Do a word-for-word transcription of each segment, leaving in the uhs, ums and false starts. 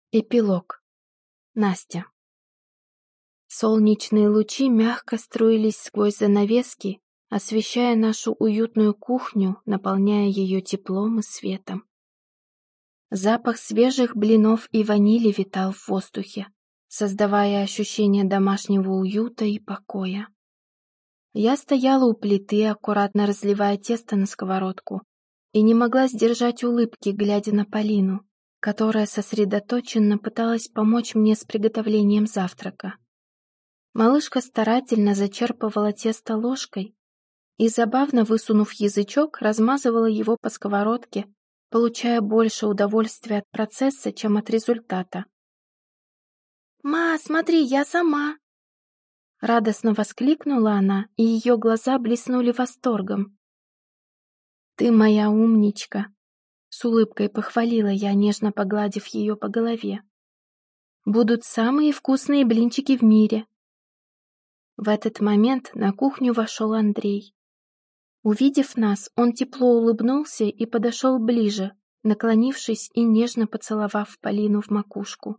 Эпилог. Настя. Солнечные лучи мягко струились сквозь занавески, освещая нашу уютную кухню, наполняя ее теплом и светом. Запах свежих блинов и ванили витал в воздухе, создавая ощущение домашнего уюта и покоя. Я стояла у плиты, аккуратно разливая тесто на сковородку, и не могла сдержать улыбки, глядя на Полину, которая сосредоточенно пыталась помочь мне с приготовлением завтрака. Малышка старательно зачерпывала тесто ложкой и, забавно высунув язычок, размазывала его по сковородке, получая больше удовольствия от процесса, чем от результата. «Ма, смотри, я сама!» Радостно воскликнула она, и ее глаза блеснули восторгом. «Ты моя умничка!» С улыбкой похвалила я, нежно погладив ее по голове. «Будут самые вкусные блинчики в мире!» В этот момент на кухню вошел Андрей. Увидев нас, он тепло улыбнулся и подошел ближе, наклонившись и нежно поцеловав Полину в макушку.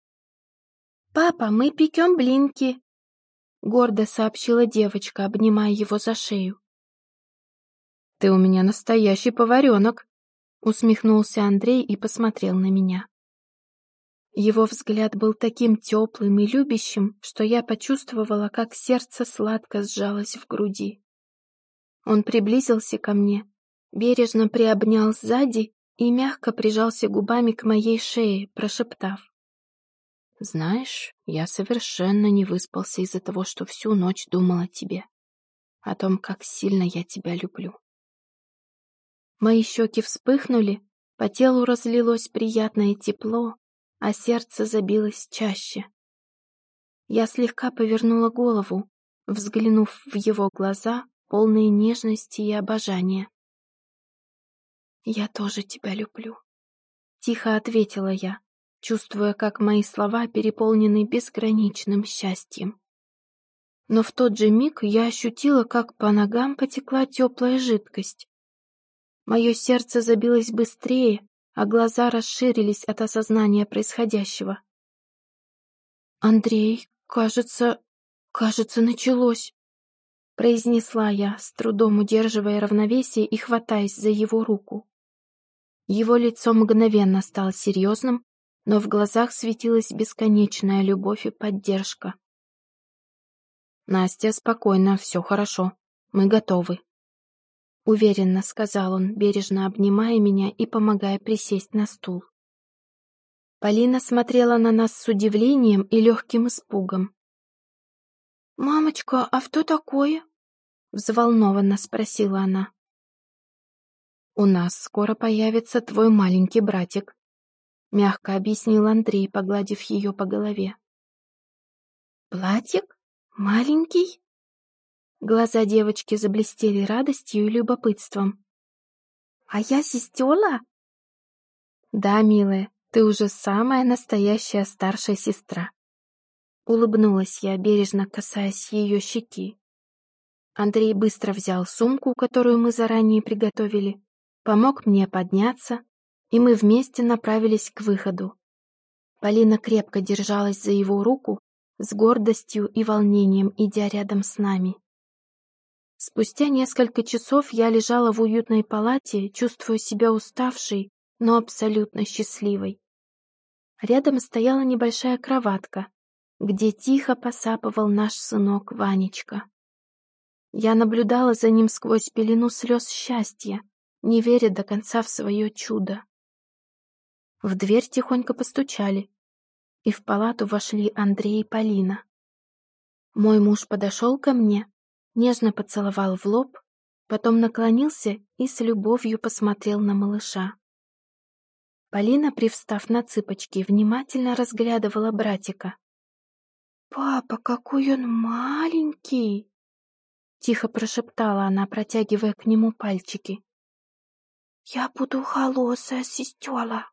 «Папа, мы пекем блинки!» — гордо сообщила девочка, обнимая его за шею. «Ты у меня настоящий поваренок!» — усмехнулся Андрей и посмотрел на меня. Его взгляд был таким теплым и любящим, что я почувствовала, как сердце сладко сжалось в груди. Он приблизился ко мне, бережно приобнял сзади и мягко прижался губами к моей шее, прошептав: «Знаешь, я совершенно не выспался из-за того, что всю ночь думал о тебе, о том, как сильно я тебя люблю». Мои щеки вспыхнули, по телу разлилось приятное тепло, а сердце забилось чаще. Я слегка повернула голову, взглянув в его глаза, полные нежности и обожания. «Я тоже тебя люблю», — тихо ответила я, чувствуя, как мои слова переполнены безграничным счастьем. Но в тот же миг я ощутила, как по ногам потекла теплая жидкость. Мое сердце забилось быстрее, а глаза расширились от осознания происходящего. «Андрей, кажется, кажется, началось», — произнесла я, с трудом удерживая равновесие и хватаясь за его руку. Его лицо мгновенно стало серьезным, но в глазах светилась бесконечная любовь и поддержка. «Настя, спокойно, все хорошо, мы готовы», — уверенно сказал он, бережно обнимая меня и помогая присесть на стул. Полина смотрела на нас с удивлением и легким испугом. «Мамочка, а что такое?» — взволнованно спросила она. «У нас скоро появится твой маленький братик», — мягко объяснил Андрей, погладив ее по голове. «Братик? Маленький?» Глаза девочки заблестели радостью и любопытством. «А я сестёла?» «Да, милая, ты уже самая настоящая старшая сестра», — улыбнулась я, бережно касаясь ее щеки. Андрей быстро взял сумку, которую мы заранее приготовили, помог мне подняться, и мы вместе направились к выходу. Полина крепко держалась за его руку, с гордостью и волнением идя рядом с нами. Спустя несколько часов я лежала в уютной палате, чувствуя себя уставшей, но абсолютно счастливой. Рядом стояла небольшая кроватка, где тихо посапывал наш сынок Ванечка. Я наблюдала за ним сквозь пелену слез счастья, не веря до конца в свое чудо. В дверь тихонько постучали, и в палату вошли Андрей и Полина. Мой муж подошел ко мне, нежно поцеловал в лоб, потом наклонился и с любовью посмотрел на малыша. Полина, привстав на цыпочки, внимательно разглядывала братика. «Папа, какой он маленький!» — тихо прошептала она, протягивая к нему пальчики. «Я буду холосая сестёла».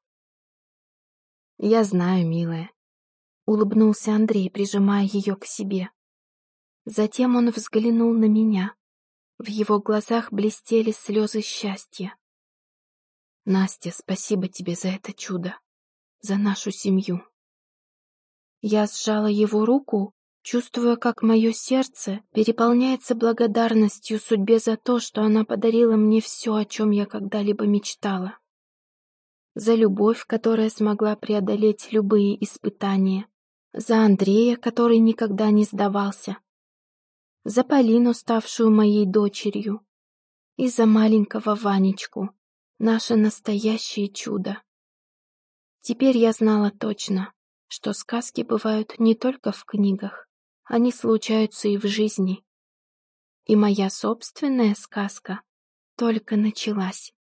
«Я знаю, милая», — улыбнулся Андрей, прижимая ее к себе. Затем он взглянул на меня. В его глазах блестели слезы счастья. «Настя, спасибо тебе за это чудо. за нашу семью. Я сжала его руку, чувствуя, как мое сердце переполняется благодарностью судьбе за то, что она подарила мне все, о чем я когда-либо мечтала. За любовь, которая смогла преодолеть любые испытания. За Андрея, который никогда не сдавался. За Полину, ставшую моей дочерью. И за маленького Ванечку, наше настоящее чудо. Теперь я знала точно, что сказки бывают не только в книгах, они случаются и в жизни. И моя собственная сказка только началась.